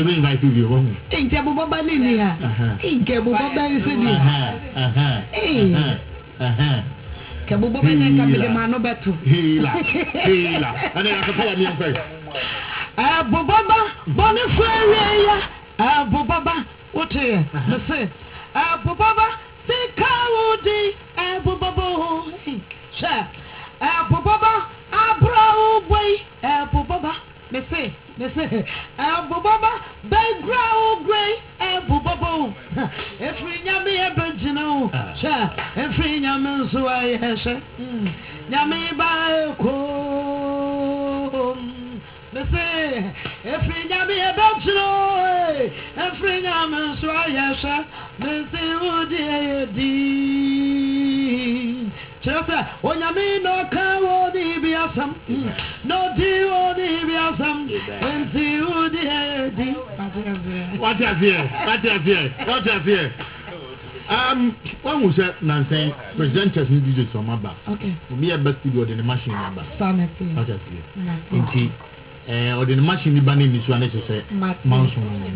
me invite you one. Ain't a baba linia. Ain't a baba is in here. Kabu baba and Kabimano Betu. Hila. And then I can pay me and pay. Baba, Bonifaria. Baba, what here? The say. Baba, say Cowdy. Baba, share. Baba, Abra way. Baba, they say. Baba, background gray. Baba, every yummy aboriginal. Share. Every yummy so I have. Yummy by they say, every yummy aboriginal. Every yummy so I have. They say, oh dear. Just when you mean no cow, the biasam, no deal, the biasam, and see who the what is here? One was said, Nancy, presenters need videos from my back. Okay, me a best studio in the machine number. Sanity. What is here? Or the machine banning is one necessary. Martin, my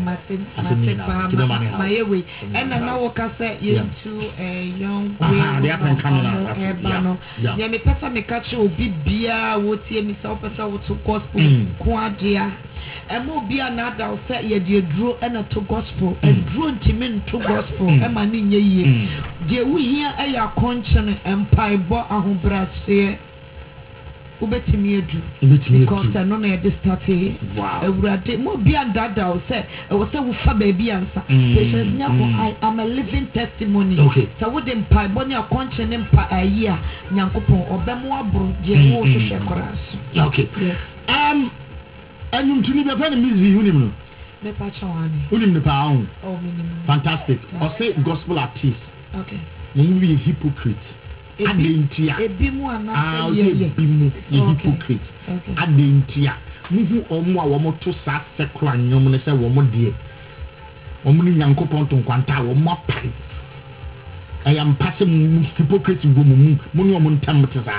way, and I now can say you to a young way. Yeah, me person me catch you be beer, what see me self as I would to gospel, quadia. And more be another say ye dear drew and to gospel, and drew to gospel, and my ninja. Dear, we hear a conscience and pie bought a home brass here. Ubetimi edu because I know this started. Wow. Mo be and dada say I was say we fa baby answer. Patience nyako I am a living testimony. Okay. So we dem pie boni a conscience mpa a year nyankopon obemo abro de wo hwehwe koraso. Okay. Yes. Anyum tuni be fa Miss V unim no. Me pa chawani. Unim ne pa on. Oh minimum. Fantastic. Or say gospel artist. Okay. You be hypocrite. Adentia ebimu anase ebimu hypocrite adentia muhu omo a womo to sa sekura nyom ne se womo de womo ni nyankopon to nkwanta womo apai I am passing hypocrite go mu ni womo ntam tesa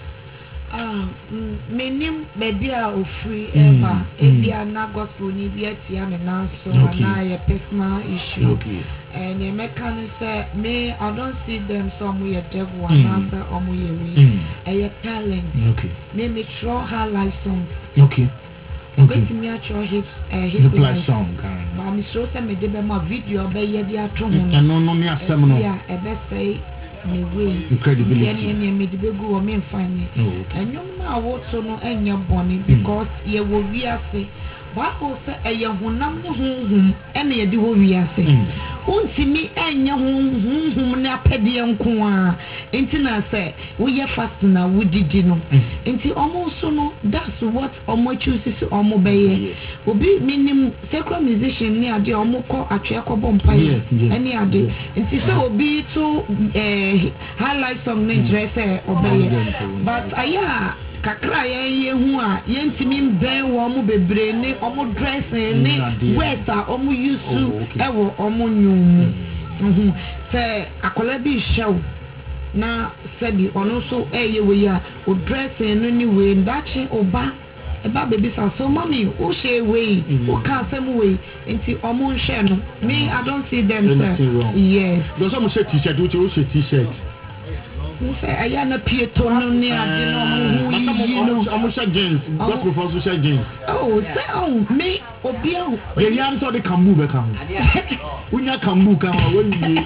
menim baby a ofri eba ebia na gospel ni bia tia me na so na your personal issue. Okay. And the mechanic said, me, I don't see them somewhere devil and answer or we a talent. Okay. Me throw her life songs. Okay. Okay. Me throw hip life song. But me show some me my video be ye dia to no. And no me asem no. Yeah, e be say me way. Incredibility. Me de be go me find it. And you na what so no enya boni because ye wo wiase. Bible say e honam honhum ene ye de wo wiase. Untimi enya honhum na apede nko a enti na say we ye fast na wudidi no enti omo so no that's what omo choose omo beye obi minim secular musician ni ade omo ko atwe ko bompaye ene ade enti so obi to highlight song na dress obeye but aya kakra ye hu a ye ntimi mben wo mo bebre ne omo dress ne words a omo use e wo omo nyum se akola bi show na sabi ono so ye we ya o dress no ni we ndachi oba e ba baby so mommy o share we o can some way nti omo nhwe no me I don't see them sir. Yes those omo share t-shirt o share t-shirt say ayana pieto no ni ade no mo yi no omo share jeans gospel for social jeans oh say oh me obi o ye yan so de kambu be kan unya kambu kan wa ni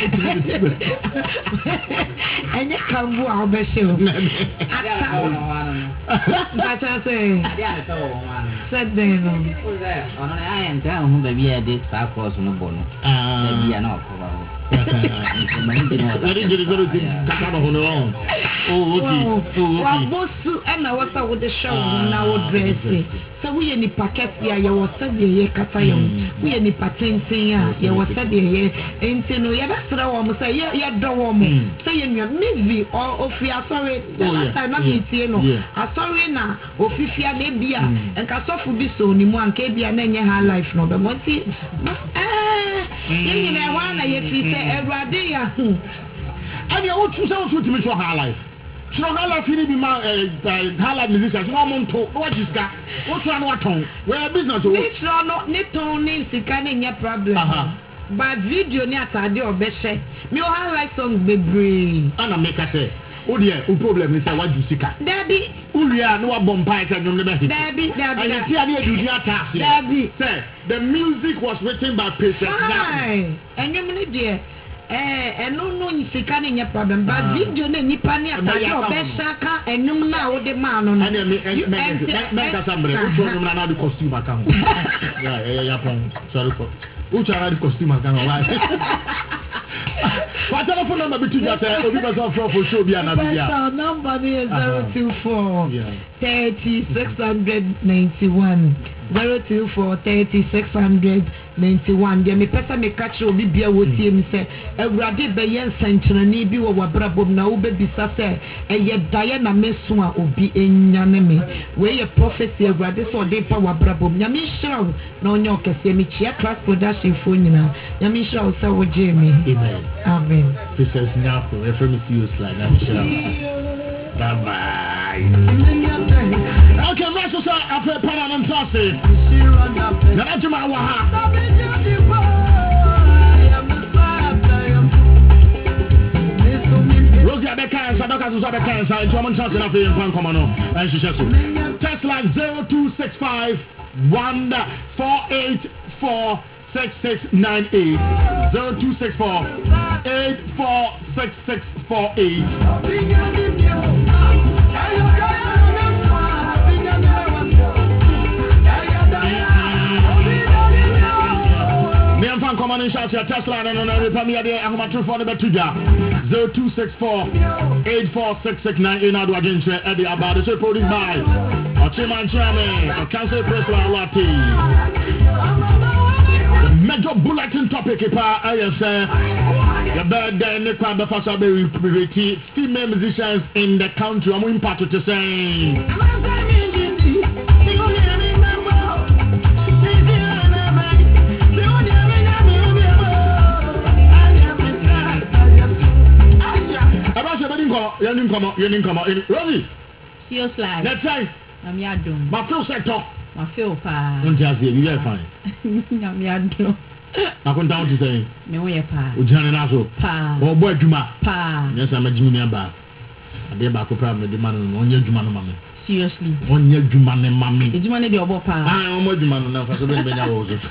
anya kambu a be she ata say ade an so one said they no o say ono na ayen ta hu be bi ade sa cross no bono be bi na ko ba Wabosu and I was with the show now dressing. So we any packets here, you was said ye catayum. We any patenting, you was said ye, and no, yeah, that's what I want to say. Yeah, don't want me. Say in your movie or if you are sorry, last time I'm eating, I sorry now, or if you are maybe and Casofu be so ni one KB and then you have life no, but once it. You know, one I if you say every day. And you want to sound to me to her life. So hala fini bi ma hala musicians no monto no wajiska wo try no aton where business o ni ton ni sika ni nya problem but video ni atade obehye me o highlight song bebre ana make say o de o problem is say waju sika Debbie uria no wa bompai say nyom le be Debbie and tia na edu dia tax Debbie say the music was written by Patience Jackson enyom ni de no sika ni nya problem but video na nipa ni atade obehye ka enyom na wo de ma no no make asambre o cho nyom na the costume aka ho yeah sorry for o cho na the costume aka ho what telephone number between you say obi person for show bi ana bi ya number is 024 30 691 024 30 691 dia me pesa me catch obi bia wotie mi say awurade be yen sankyerani bi wo wabrabom na wo be bisa say eye daye na meso a obi enyane me we ye prophecy awurade so de pa wabrabom nya me shiraw na onye okese mi chia class production fo nyina nya me shiraw say wo je me amen Princess Nyako e from serious like that shiraw bye bye okay let's just after parliament say na na juma wa ha Rosie Abeka Sadoka Zuzabeka and German chance enough in Pankomano and she says so test line 0265 148 6698 0264 846648 Come on and shout your test line and on Pamia de Ahmatu for the Betuja 0264 846698 now do again Eddie about the show produced by Ochiman Chairman or Council Press Lati. The major bulletin topic I say the birthday in the crowd the first female musicians in the country. I'm impacted to say come on. Rosie. See you slide. Let's say. I'm yadum. My feel sector. My feel pa. Don't just say you are fine. I'm yadum. I come down to say. Me we pa. Ujana naso. Pa. Oh boy Juma. Pa. Yes, I'm a junior ba. Ade ba ko problem the man no onye Juma no mama. Seriously. Onye Juma ne mama. E Juma ne de obo pa. Ah, onye Juma no na fa so be nya wo so.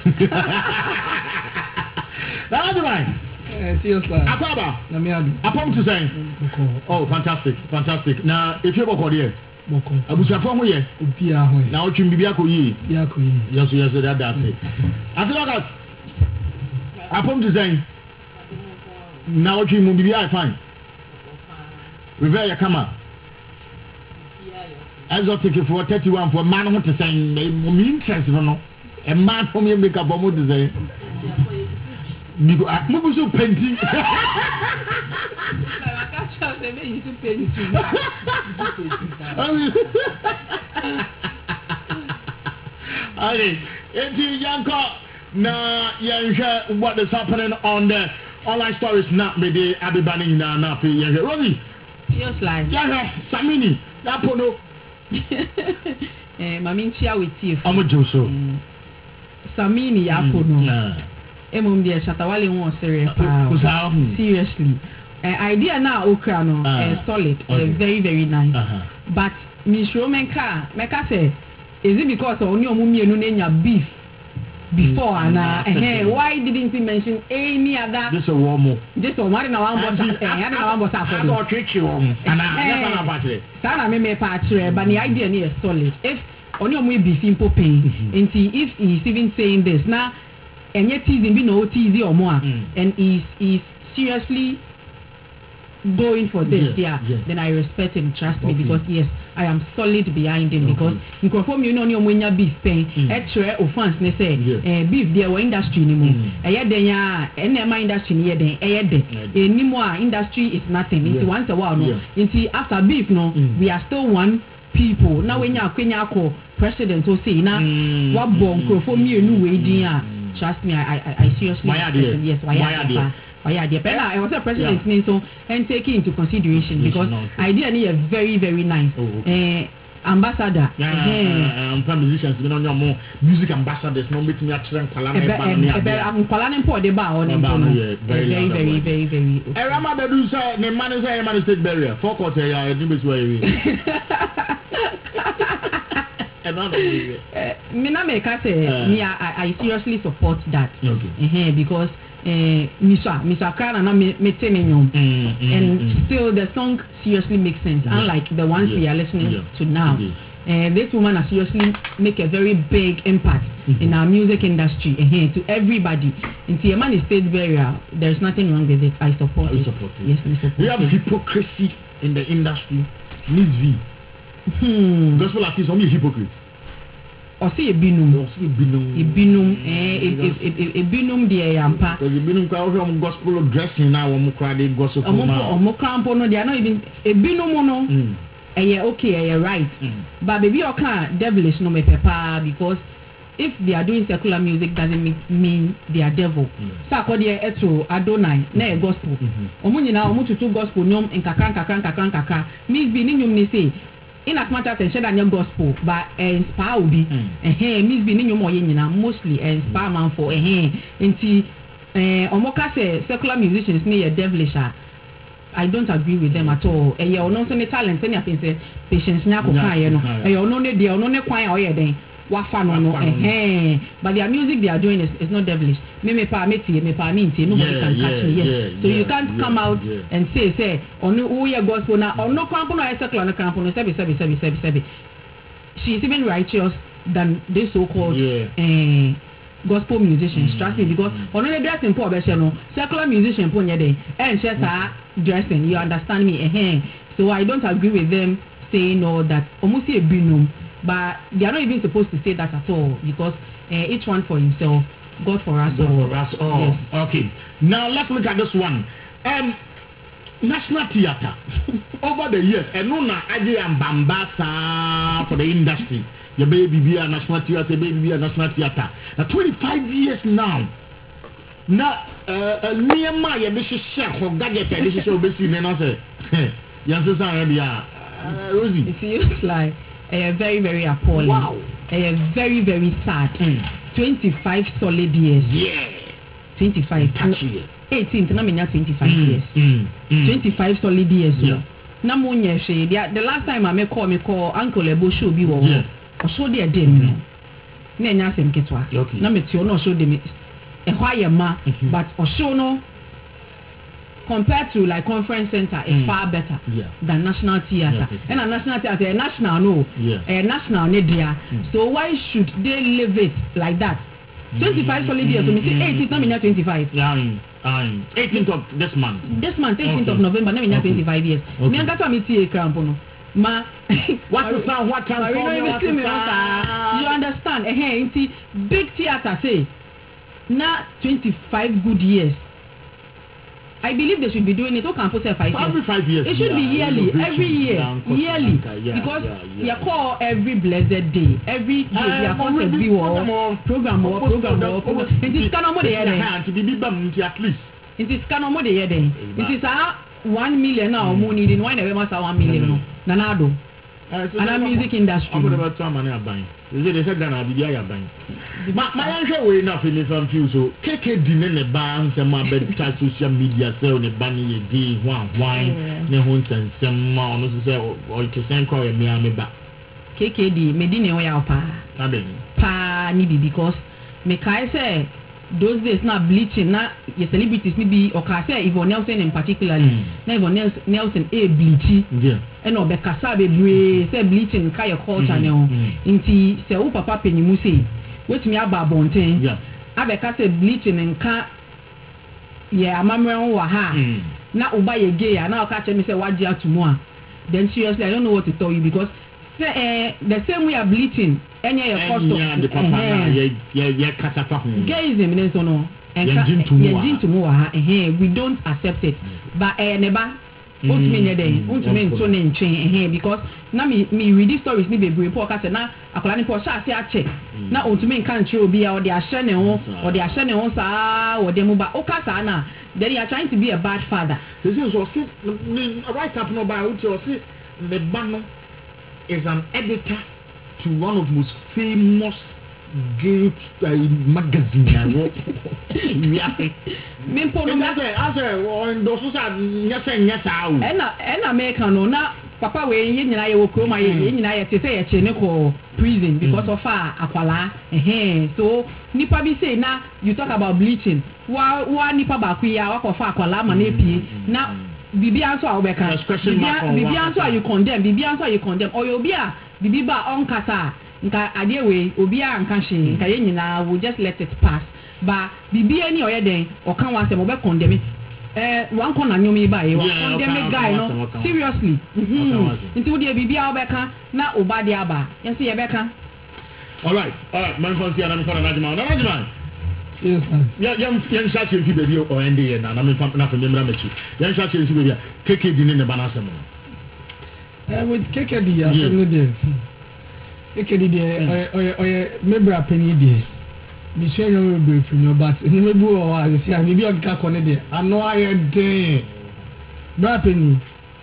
That's right. Seriously. Akwaba. Na me adu. Apom to say. Oh, fantastic. Now, if you boko there. Boko. Abusafo ho ye. Obi a ho. Na otwim bibia ko yi. Bibia ko yi. Yes, that's it. As long as Apom to say. Na otwim bibia fine. Revere your camera. Exotic for 31 for man who to say me interest no. A man who me make up for mo to say. Because so painting. Okay, Yanko, na what is happening on the online stories not me de abibani na pe Rosie. Serious line. Samini, Yapono. Mami nchia with you. Omo Joso. Samini Yapono. Emom de Shatawale won serious. Seriously. Idea now okra no solid, very very nice. But Miss Romanka, Meka say, is it because only omumienu nenya beef before and why didn't he mention any other? This a warm. This one na one boss. Na one boss after. I got trick you. And yes, I'm patchy. Sana me patchy, but the idea is solid. If only omu beef impo pain, and if he's even saying this now. And yet teasing be no teasing or more and is seriously going for this then I respect him, trust me, because yes, I am solid behind him, because in conform you know when you beef pain extra offense they say beef there were industry anymore my industry near then anymore industry is nothing into once a while no into after beef no we are still one people now when you are president so say now what bomb conform you know way trust me, I seriously respect him. Yes, why Oh yeah, the pen I was a president so and take it into consideration because idea is very very nice. Ambassador musicians we on your more music ambassadors no meet me at Kwalane po de ba on very very Rama bedu say the man is a state barrier forecast ya ni betu we me na me ka say me I seriously support that because Mr. Kana na me nyom and still the song seriously makes sense unlike the ones we are listening to now. This woman has seriously make a very big impact in our music industry to everybody. Into a man is state barrier, there's nothing wrong with it. I support it. Yes, I support it. We have hypocrisy in the industry. Miss V. Gospel artists are hypocrites. Or see a binum dear yampa. Because the binum crowd gospel dressing now, crowded gospel. Crampo no, they are not even a binum no. Okay, right. But baby, you can't devilish no me papa because if they are doing secular music doesn't mean they are devil. Sakodi eto Adonai na gospel. Omunyina omututu gospel nyom nkakran. Miss B ni nyom ni say in as much as share that gospel but inspire obi Miss B ni nyom oye nyina mostly inspire man for nti omoka say secular musicians ni devilish. I don't agree with them at all. You know, so the talent, any thing patience nyako kaya no. You know, ne dia, no ne kwan oye den. Wafa no. But their music they are doing is not devilish. Me pa nobody can catch me. Yes. So you can't come out and say ono uye gospel na ono krampo no secular no krampo no sebi. She is even righteous than this so-called gospel musicians. Trust me, because on the dressing poor no secular musician pon yede and she dressing, you understand me? So I don't agree with them saying all that almost a binum, but they are not even supposed to say that at all because each one for himself, God for us all. Yes. Okay, now let's look at this one. National Theatre over the years and no na aje ambambasa for the industry. Your baby be a National Theatre, National Theatre. 25 years now. Now, near my share for gadget, this is obviously and I say, Rosie. It feels like very, very appalling. Wow. Very, very sad. 25 solid years. Yeah. 25. 18, na me 25 years. 25 solid years. Yeah. Na mo nye she, the last time I me call Uncle Ebo show bi wo. Osho de dem no. Na nya asem ketwa. Na me ti ono show dem but Osho no compared to like conference center is far better than National Theatre. And a National Theatre, national no, national media. So why should they leave it like that? 25 solid years. So me say 18th, now me 25. 18th of this month. This month, 18th of November, now me 25 years. Me angata me tie crampo no. Ma what's the sound? What transform? You understand? Big theater say na 25 good years. I believe they should be doing it. Okay, put 5 years. 5 years. It should be yearly, every year, yearly, because you call every blessed day, every day you call every program. It is kind of more at least. It is kind of more it is 1 million now. Money in why never must 1 million. Nanado. And a music industry. I'm about to money buying. They said Ghana be there buying. My answer way enough in the few so KK dinner the banks and my bed social media sell the bunny a day one wine ne hunts and some more no say or to send call me back. KKD medine way out pa ni because me kai say those days na bleaching na your celebrities ni be or say Yvonne Nelson in particularly na Yvonne Nelson bleachy and no be kasa bebre say bleaching ka your culture no nti say o papa penimu say wetumi aba bonten abeka say bleaching nka amamre wa ha na uba ye gay na o ka che me say waji atumu a then seriously I don't know what to tell you because say the same way bleaching any your cost of gayism in so no we don't accept it but never because na me read these stories ni bebre po ka say na akola ni po sha se ache na ontumi nka nche obi a o de ahye ne ho sa o de mu ba o ka sa na then you are trying to be a bad father. This is also right up no by what you see. The Bano is an editor to one of the most famous gay magazine. As on those yes, and American no na papa we yin nyina ye wokro ma ye nyina ye te say ye che ne ko prison because of akwala so nipa bi say na you talk about bleaching wa nipa ba ku ya wakofa akwala ma na epie na bibi anso a obeka bibi anso you condemn or you be a bibi ba on kasa nka ade we obi a nka hye nka ye nyina will just let it pass ba bibi ani oyɛ den ɔka wa sɛ mo be condemn one corner nyomi ba ye condemn guy no seriously nti wo de bibi a obeka na oba de aba yense ye beka all right man fancy and I'm for Najima yes sir yan shot you fi baby o ende na me fa na fa me mra mechi yan shot you fi baby keke di ne bana asem with keke di asem no dey keke di oye mebra penny dey mi sure you will be no but ni mebu o as say bibi o ka kone dey ano aye dey bra penny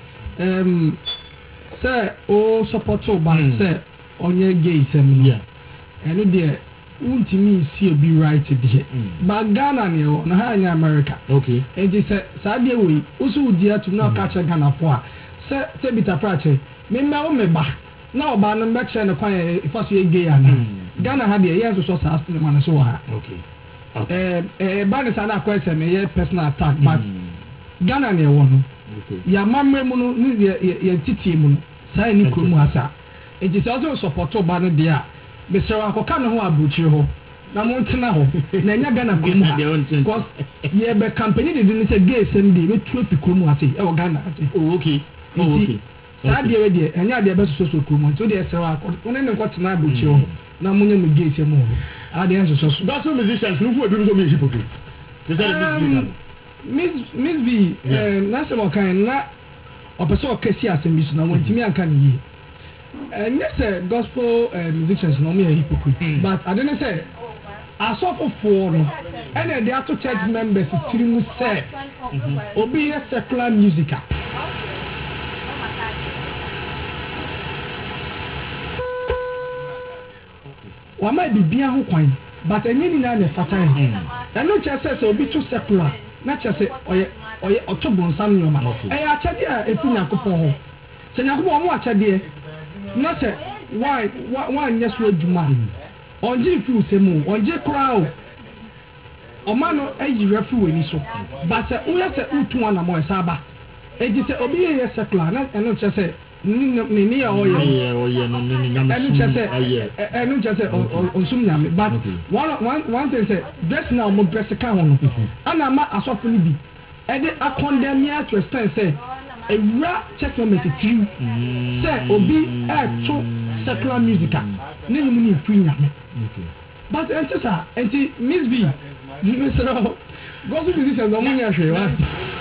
say o support o ba say onye gay sem yeah eno dey untimi see be right there but Ghana ne o na ha nya America okay e dey say saade we usu di atu na ka che Ghana fo a say bita prache me ma o me ba na oba no be che ne kwan if aso ye gay ana Ghana ha dey yes so sa still man so ha okay ba ne sa na kwa say me ye personal attack but Ghana ne wo no okay ya mamre mu no ni ye titi mu no sai ni kromu asa e dey say also support oba no dey a Mr. Akoka no ho abuchire ho na mo ntena ho na nya Ghana kromu ha because ye be company dey do say gay sem dey we tu afi kromu ase e wo Ghana ase okay okay saa dey we dey enya dey be so kromu nti dey Mr. Akoka one ne nkotena abuchire ho na mo nya me gay sem ho a dey so gospel musicians no fu ebi so me hypocrite they say Miss B na se mo kan na opeso okesi asem bi so na wontimi anka ne yi yes gospel musicians no me a hypocrite but I didn't say I suffer for no and they are to church members tiri mu say obi a secular music wa ma bibia ho kwan but enye ni na ne fata e no chese say obi to secular na chese oye otobonsam nyoma e ya chade a efinya kopon ho se nyakopon mo achade na se why yes we djuma onje fi usemu onje kra o oma no ayi refi weni so but se wo yes utu ana mo esaba e di se obi ye secular na eno che se ni ya oye no ni nyame eno che se eno che se onsum nyame but one thing say dress now mo dress ka ho no ana ma asofo ni bi e de a condemn ya to extent say ewura church members tiri say obi to secular music na nyimu ni free nyame but entesa enti Miss B Mr. gospel musicians no munya hwe wa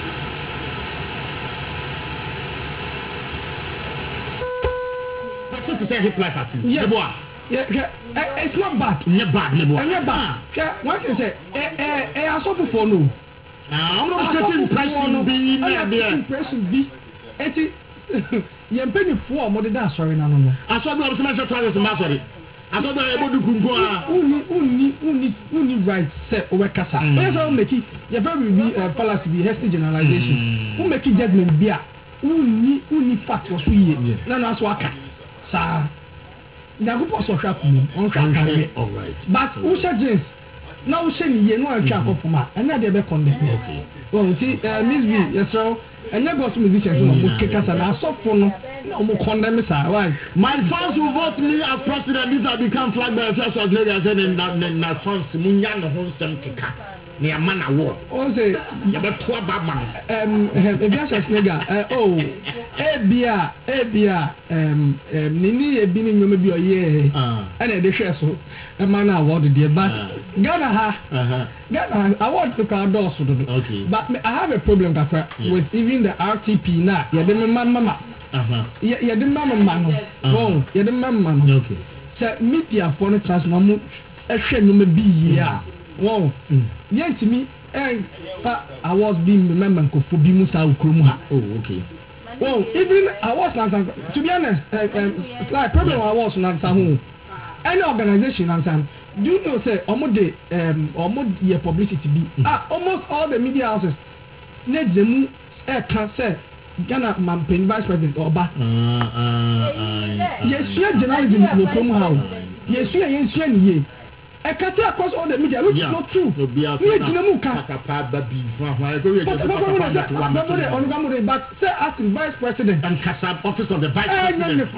but so to say hip life artist yes yeah it's not bad bad one thing say asofo no I'm not getting impression be there impression be eti ye mpeni fo o mo de da sorry na no aso do obse mention twice in sorry aso do e bodu kunko a uni right say o we kasa o say o make ye very be fallacy be hasty generalization o make judgment be a uni fact was ye na no aso aka sa nyagopo so hwa kum on hwa kan all right but o sha jeans na wo hye ni ye no atwa akofoma ena de be condemn okay well see Miss B yes sir enya gospel musicians no mo kekasa na asofo no na mo condemn sa why my fans will vote me as president if I become flag bearer first of Lagos and na fans munya no ho nsem keka ne amana wo o say ya be to aba man ebiasa snega ebia nini ebi ni nyoma bi oye ana de hwe so man award there but Ghana award to ka do so do but I have a problem kakra with even the RTP na ya de mama ya de mama no bon ya de mama no okay so media for no chance no mo ehwe nyoma bi ya wow yentimi I was being member of Bimusa Ukrumha. Oh, okay. Oh, even I was not, to be honest, like problem I was not home. Any organization and some. Do you know say almost year publicity be almost all the media houses need them can say Ghana Mampin Vice President Oba. Yes, we are journalism will come how. Yes, we are ye. I can say across all the media, which is not true. We are but say as the Vice President and Kasab office of the Vice President.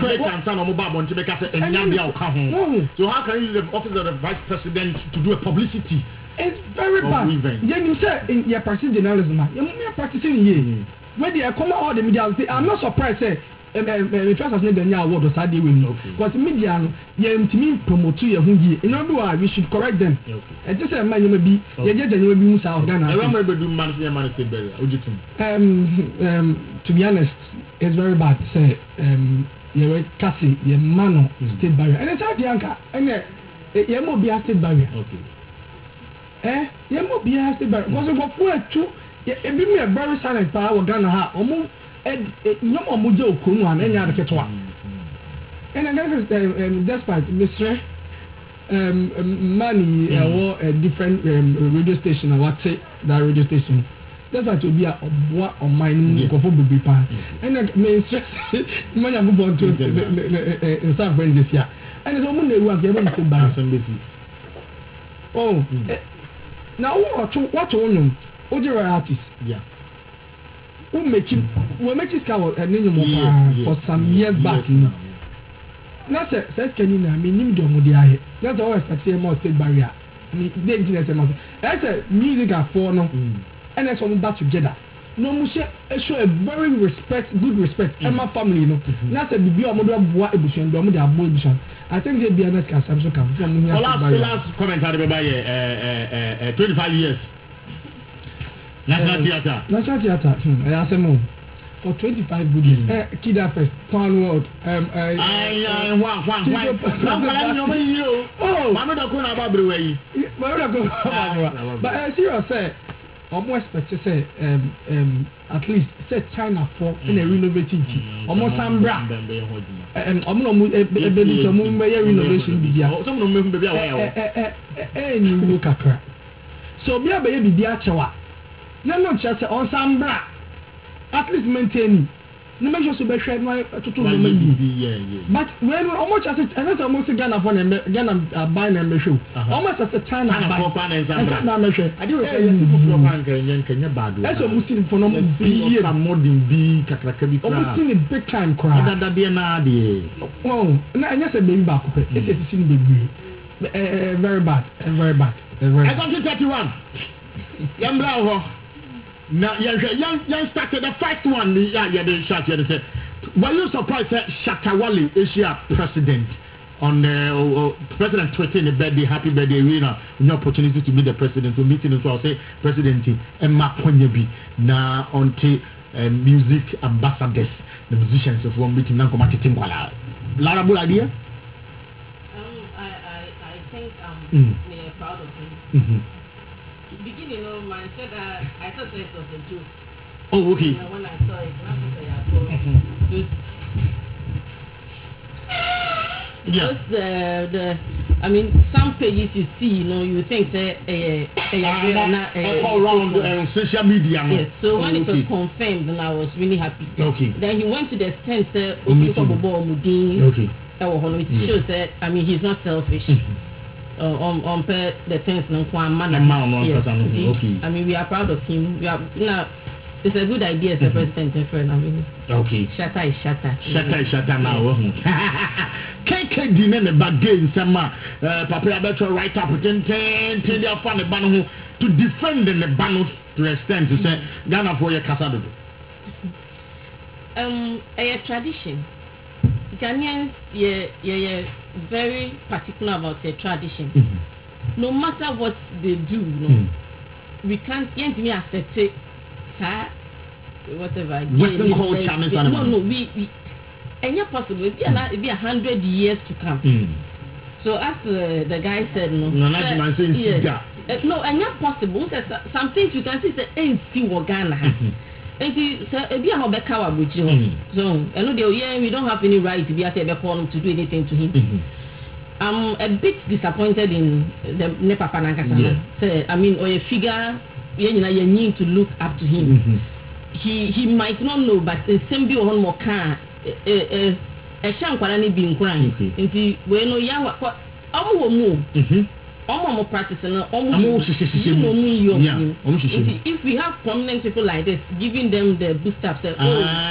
So how can you use the office of the Vice President to do a publicity? It's very bad. Then you say in your practicing journalism, you're practicing here. When they come all the media, I'm not surprised. Say, trust us, the award was sad because media, you promote your hungy. In other words, we should correct them. And just a man, you may be, you may be South Ghana. I remember doing man state burial. To be honest, it's very bad to say, you're Cassie, your man state barrier. And it's out the anchor, and you will be a state barrier. Okay. You will be a state barrier. Because we go for two. It be me a very silent power Ghana ha omo no omo je okunu an enya de ketwa and I guess despite Mr. Money or a different radio station what that radio station despite to be a boy on mine go for baby pa and me stress money go born to in San Fran this year and it's omo na ewu ake ebe say ba oh now what you Ojira artist. Yeah. Who make scout and name for some years back. Now says can you name Domodia? That's always expect to more state barrier. I said music are for no and that's all back together. No mushe show a very good respect and my family, you know. Now said be a mother of what ebution, Domodia boy ebution. I think they'll be honest can Samsung come from last comment I remember 25 years. National Theatre. National Theatre. I say more. For 25 good years. Kida Fest, Town World. Oh, Mama don't go about the way. But serious say, almost expect to say, at least say China for in a renovating tea. Almost Sambra. Almost a baby to move renovation. Some of them baby. New Kakra. So be a baby, dear Chawa. No, just on Sambra. At least maintain. No make sure to be shared my to but when almost as it and that's almost Ghana for Ghana buying a show. Almost as a China for and Sambra. I do say Kenya bad. That's a Muslim for no be some modern be kakrakabi. Almost seen a big time crowd. That be na de. Oh, na anya say baby back. It's a sin baby. Very bad. Very bad. I got to 31. Yambra now, young started the first one. Yeah, they shot you. They said, were you surprised that Shatawale is your president on president tweeting the birthday, happy birthday, winner, no opportunity to meet the president. So meeting as well, say president Emma Ponyebi now on music ambassadors, the musicians of one meeting now come at Tinkwala. Larable idea. I think I'm proud of him. Beginning, you know, man said that I thought it was a joke. Oh, okay. When I saw it, because I mean, some pages you see, you know, you think say all around social media. Yes. So when it was confirmed, then I was really happy. Okay. Then he went to the extent say, okay. It shows that I mean he's not selfish. On the things no man. Yes. Okay. I mean we are proud of him. We are now. It's a good idea as a president and friend. I mean. Okay. Shatter is shatter. Shatter is shatter now. KK dinner the bad game some Papa better write up ten their fan the ban to defend the ban to the extent to say Ghana for your casado. A tradition. Ghanaians, yeah, very particular about their tradition. No matter what they do, we can't accept it. Whatever. Western culture. No, we and yet possible. It be 100 years to come. So as the guy said, No, and not possible. Some things you can see say see Ghana. And say ebi a obeka wa buchi ho. So, I know we don't have any right to be at a call to do anything to him. I'm a bit disappointed in the Nepapa Nankasa. Say, I mean, or a figure you need to look up to him. He might not know, but the same be on more car. A shankwalani being crying. And see, when no yawa, almost practicing if we have prominent people like this, giving them the boost up, say,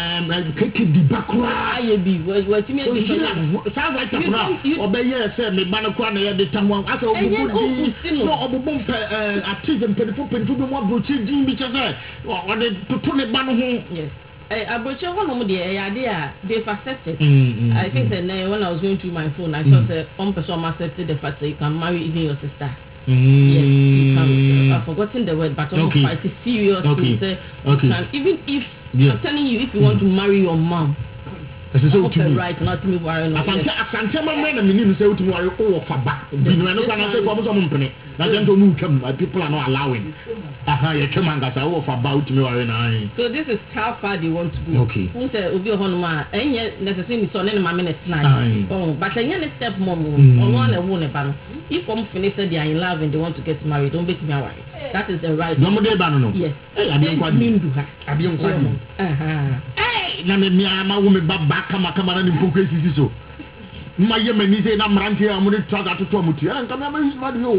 Abrocha one of the idea they've accepted. I think when I was going through my phone, I saw say one person accepted the fact that you can marry even your sister. Yes, you can. I've forgotten the word, but almost quite serious to say. You can, even if I'm telling you, if you want to marry your mom. Right, not me worrying. Asante man na minim say utimi worry o fa ba. Binu eno kwa na say for so mpene. Na gento mu twam, people are not allowing. You twam ngasa o fa ba utimi worry na. So this is how far they want to go. Okay. Who say obi honoma enye necessarily so na ma minute na. Oh, but enye ne step mom ono na wo ne ba no. If one finish say they are in love and they want to get married, don't bet me worry. That is the right. No mo dey ba no. Yes. Na me ama wo me baba kama na ni mpoko esisi so ma ye mani say na mrante am ni traga to mutu ana kama ma his body o.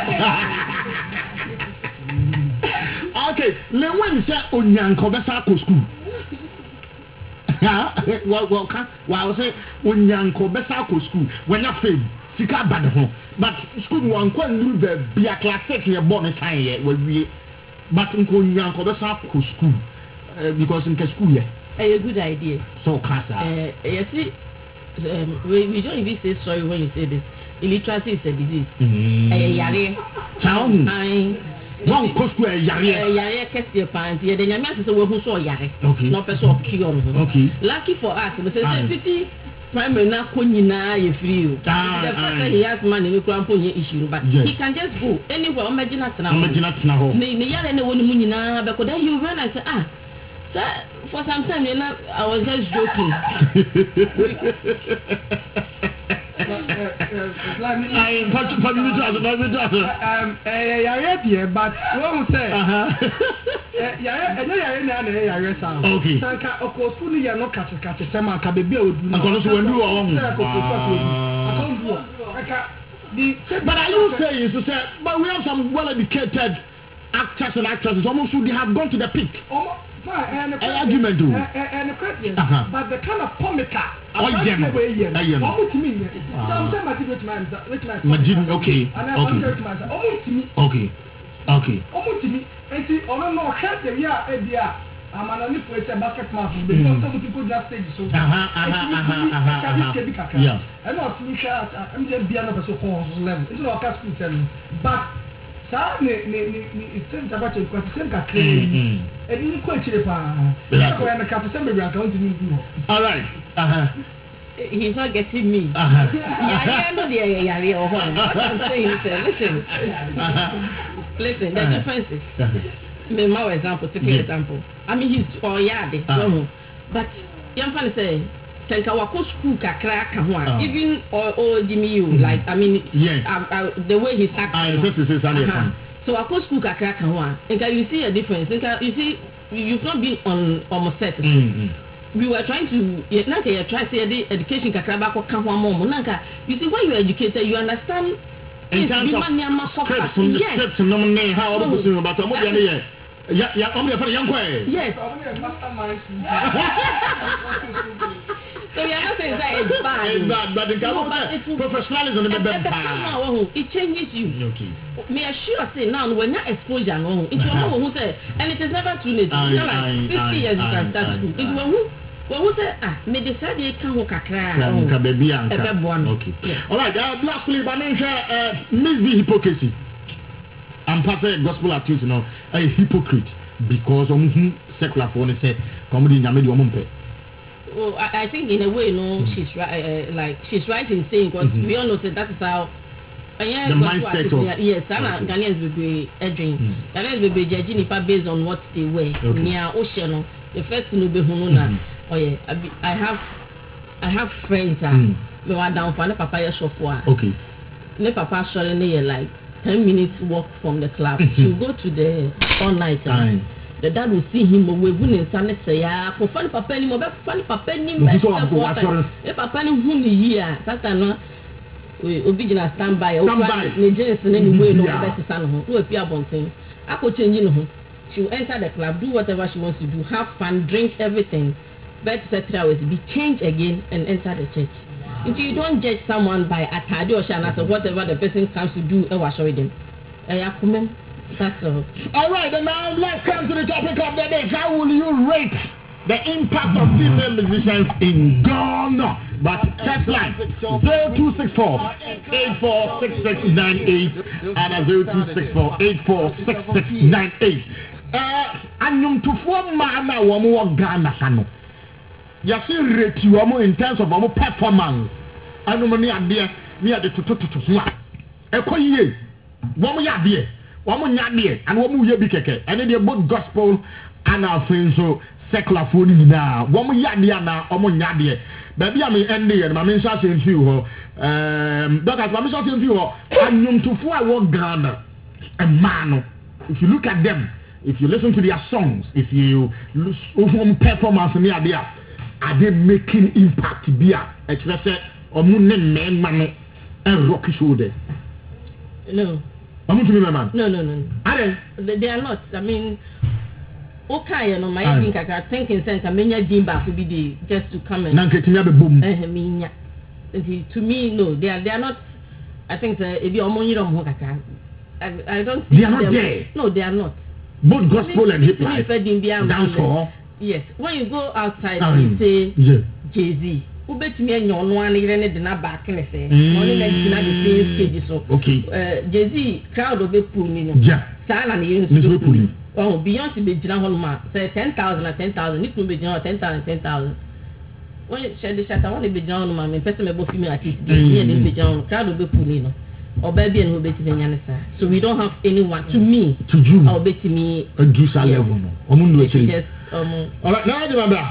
Okay, le when say onyanko be sa ko school well say onyanko be sa ko school when you fame sika bad ho but school wan kwa nduru be bia class 6 ye born sign ye we but nko onyanko be sa ko school because in school ye a good idea. So, Casa. You see, we don't even say sorry when you say this. Illiteracy is a disease. Town. One cosque yare cast your pants. You're the Yamas who saw yare. Okay. No person of Kion. Okay. Lucky for us, we say city primary na kunina you free. The fact that he has money, we can't put your issue, but he can just go anywhere. Imagine that now. The yare and the one munina, because then you run and say, so for some time, you know, I was just joking. But what say? Okay. Sanka okosku ni ya no kache tema ka bebe odu. But are you saying so say but we have some well educated actors and actresses almost they have gone to the peak. Argument too. But the kind of comical. Okay. I'm an only for a basketball because some people just stage so. And also, I'm just be another so called level. It's not a school telling, but. Sa ne sense about you because sense ka claim e ni ko chire pa e ko ya na ka se me account ni do. All right. He's not getting me. Yeah, no the what I'm saying is listen the difference is me my example take example I mean he's oyade but yam fan say senka wako school kakra ka ho even or Jimmy you like I mean yes the way he's acting so wako school kakra ka ho and you see a difference you see you've not been on set we were trying to nanka you try say the education kakra ba ko ka ho amom nanka you see when you educated you understand in terms of scripts no me how all the person about mo dey yeah I'm here for young boy yes so we are not saying that it's bad. It's bad, but the professionalism it changes you. Okay. Me assure say now when you exposure no, it's one who say, and it is never too late. It's not like 50 years you can start school. It's one who say me decide you can walk kakra. Okay. All right. Lastly, but miss the hypocrisy. I'm passing gospel artist, you know, a hypocrite because secular phone say comedy nyame di omumpe. Well, I think in a way, no, she's right. Like she's right in saying because we all know that is how the mindset of yes, Ghanaians will be edging. Ghanaians will be judging if based on what they wear. Near ocean, the first thing will be hununa. Oh yeah, I have friends me want down for the papaya shop for. Okay. The papa showing me like 10 minutes walk from the club. She'll go to the all night. The dad will see him away. Wouldn't stand say ya for funny papa anymore. But funny papa anymore. The papa who here. That's no. Obijina stand by. Nigerians anyway no better son who no appear bonting. I could change no. She will enter the club, do whatever she wants to do, have fun, drink everything. But 3 hours be change again and enter the church. If you don't judge someone by atade or shana or whatever the person comes to do, I will show them. That's all. All right, and now let's come to the topic of the day. How will you rate the impact of female musicians in Ghana? But text line 0264 846698 and 0264 846698. Anyum to form mana womo Ghana kano. Yasi rate you in terms of our performance. Anyum ni ade ni ade tutututu ho a. Ekoye. Womo ya ade. Womo nya ade and womo ye bi keke. Ene dey both gospel and our friends so secular phone na. Womo ya ade na womo nya ade. Baby am end here ma me nsa se nfi ho. Because ma me nsa se nfi ho. Anyum to fo a wo Ghana. A man. If you look at them, if you listen to their songs, if you listen performance in there, are they making impact? Bia, actually said, men man and rocky shoulder. No. Man. No. Are they are not. I mean, okay, you know, my think I can think in sense. I mean, Dimba could be the just to come and. Boom. To me, no, they are not. I think it be I don't see. They are not there. No, they are not. Both gospel and hip life. Dancehall. Yes. When you go outside, you say Jay-Z. Who bet me and your one even did not back and say, only the same stage. So, okay. Jay-Z crowd will be pulling. Yeah. Silent, you know. Oh, Beyonce be general man. Say 10,000 or 10,000. It could be general 10,000. When you share the shut, I want to be general man. Person about female artists. Here they be general. Crowd will be pulling. Or baby and who bet me. So we don't have anyone to me. To you. Or bet me. A juice level. Yes. All right, now remember.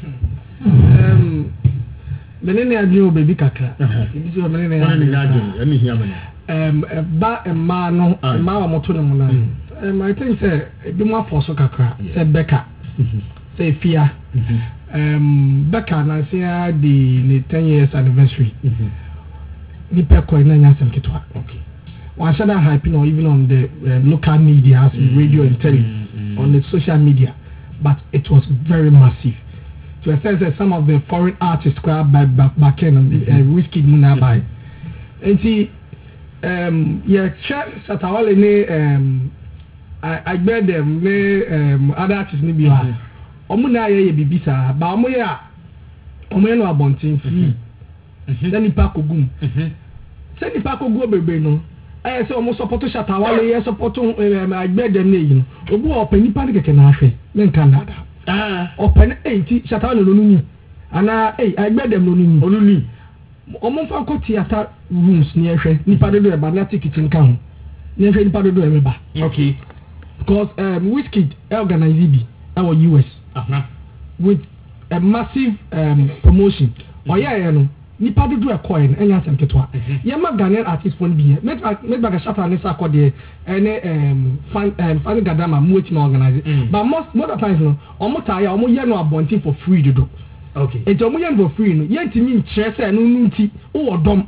Menene adwo baby kakra. This is menene adwo. Ba emma no emma wa moto ne mo na. I think say bi mo afoso kakra. Say Becca. Say Fia. Becca na say the 10 years anniversary. Nipa ko na nya sem ketwa. Okay. One shada hyping or even on the local media, radio and tele, on the social media, but it was very massive. To a sense that some of the foreign artists grabbed back in Whiskey Muna by. And see, yeah, Satawale ne I bet them ne other artists ne biwa. Omuna ye bibisa, ba omoya no abontin free. Then nipa kogum. Say nipa kogu bebe no. I say almost support Shatawale, yes support I bet them ne you. Obu open nipa keke na ahwe. Men kan nada. Open 80 Shatawale no ni. Ana I bet them no ni. Onuni. Omo fa ko theater rooms ni ehwe. Nipa do e ba na ticket nka ho. Ni ehwe nipa do e ba. Okay. Because Whiskey organize bi our US. With a massive promotion. Oya no nipa do a coin enya sem ketwa ye ma Ghanaian artist phone bi make back shata ne sakọ de ene fan gadama mu wetin organize but most of times no omo tire omo ye no abontin for free do okay e omo ye no for free no ye ntimi nkyere se no nti wo dom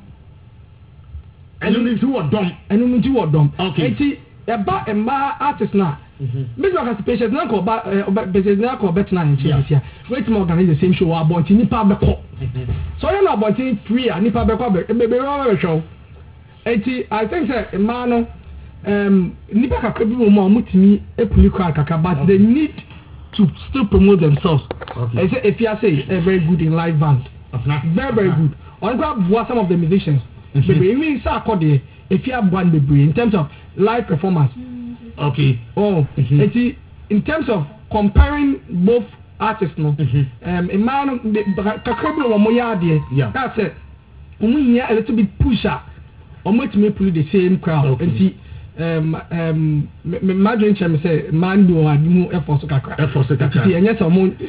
enu nti wo dom okay enti e ba emma artist na Maybe I can patient na ko ba patient na ko bet na nche wait more organize the same show about nipa be ko so you know about free nipa be ko be show I think say man no nipa kakra bi mo mutimi epuli kwa kaka but they need to still promote themselves. Okay. I say if you say very good in live band. Very good. On go some of the musicians. Maybe even say akode if you have one in terms of live performance. Okay. Oh, in terms of comparing both artists, no. A man, kakrebi wa moya ade. That's it. A little bit pusher. almost me pull the same crowd and see imagine chame say man do adimu effort kakra see enya so mo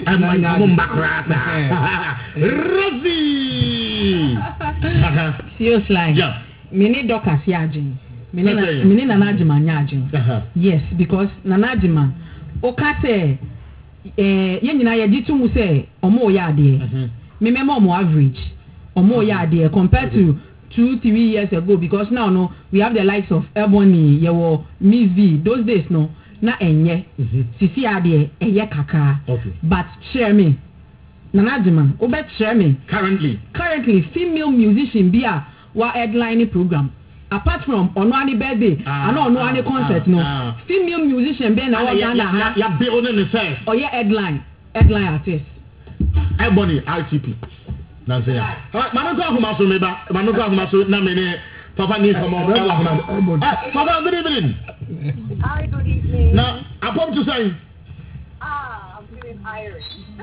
Rosie serious line yeah mini dokas yajin mini nanajima nyajin yes because nanajima okase ye nyina ye jitu mu say omo ya ade me omo average omo ya ade compared to 2-3 years ago because now no we have the likes of Ebony yewo Miss V those days no na enye sisi ade eye kaka but share me nanajima obet share me currently female musician bia wa headline program apart from Onoani birthday and Onoani concert no female musician be na wa Ghana ya be on the first or yeah headline artist Ebony RTP Nancy ya manu ko maso na me papa ni come on papa good evening hi good evening now I pop to say I'm feeling Irish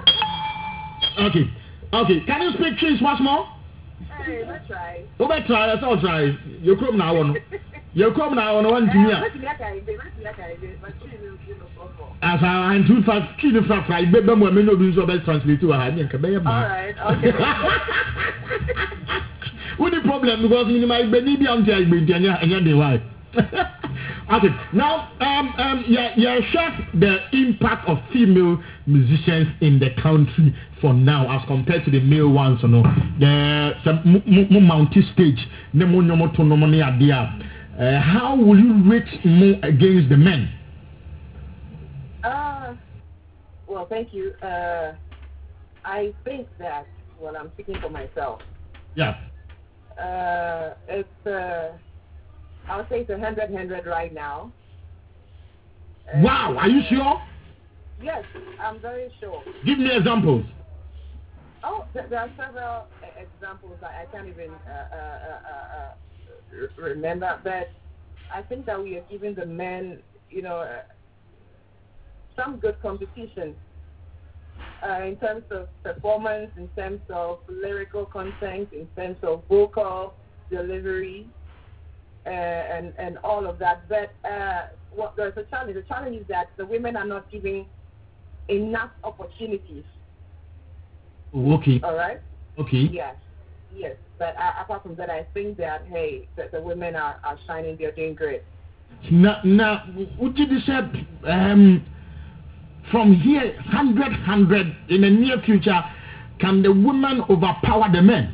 okay can you speak Chinese once more? Hey, let's try. Let's all try. You come now on. One to me. As I'm too fast, Chino fry, baby, when no being so best translate to a hand and cabay. Alright, okay. What the problem because you might be beyond the why. Okay, now you're shocked the impact of female musicians in the country for now as compared to the male ones, you know. The mountain stage, how will you rate more against the men? Well, thank you. I think that, well, I'm speaking for myself. Yeah. I would say it's 100 right now. Wow, are you sure? Yes, I'm very sure. Give me examples. Oh, there are several examples I can't even remember, but I think that we are giving the men, some good competition in terms of performance, in terms of lyrical content, in terms of vocal delivery. And all of that, but there's a challenge. The challenge is that the women are not giving enough opportunities. Okay. All right. Okay. Yes. But apart from that, I think that that the women are shining. They're doing great. Now, would you say from here, 100 in the near future, can the women overpower the men?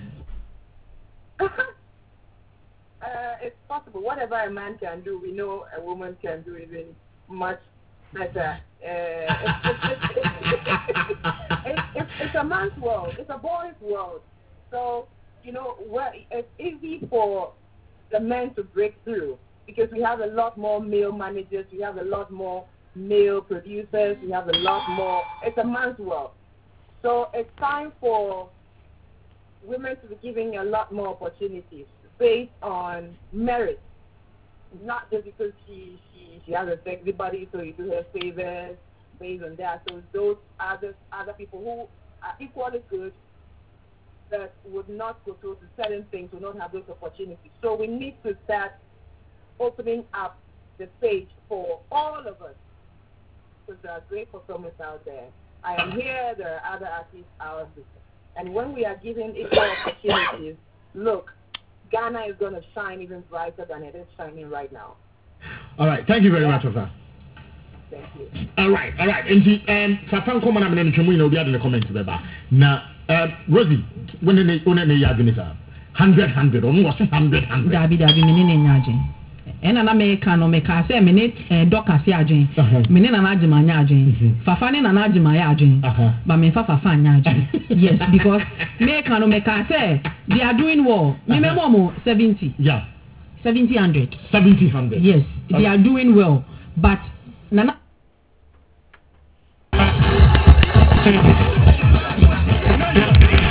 It's possible. Whatever a man can do, we know a woman can do even much better. It's a man's world. It's a boy's world. So, it's easy for the men to break through because we have a lot more male managers, we have a lot more male producers, we have a lot more. It's a man's world. So it's time for women to be giving a lot more opportunities based on merit, not just because she has a sexy body, so you do her favors based on that. So those other people who are equally good that would not go through to certain things, will not have those opportunities. So we need to start opening up the stage for all of us, because there are great performers out there. I am here, there are other artists out there. And when we are given equal opportunities, look, Ghana is going to shine even brighter than it is shining right now. All right, thank you very much for that. Thank you. All right. And Fafan comment I'm going to be in the comments. Now, Rosie, when they are 100, almost 100. Dabi, mini and an American no make I say minute doctor siajin. Mini na najima nyajin. Fafani na najima yajin. But me fafan yajin. Yes, because American no make I say they are doing well. Me momo 70. Yeah. 70-100. 70-100. Yes, they are doing well. But nana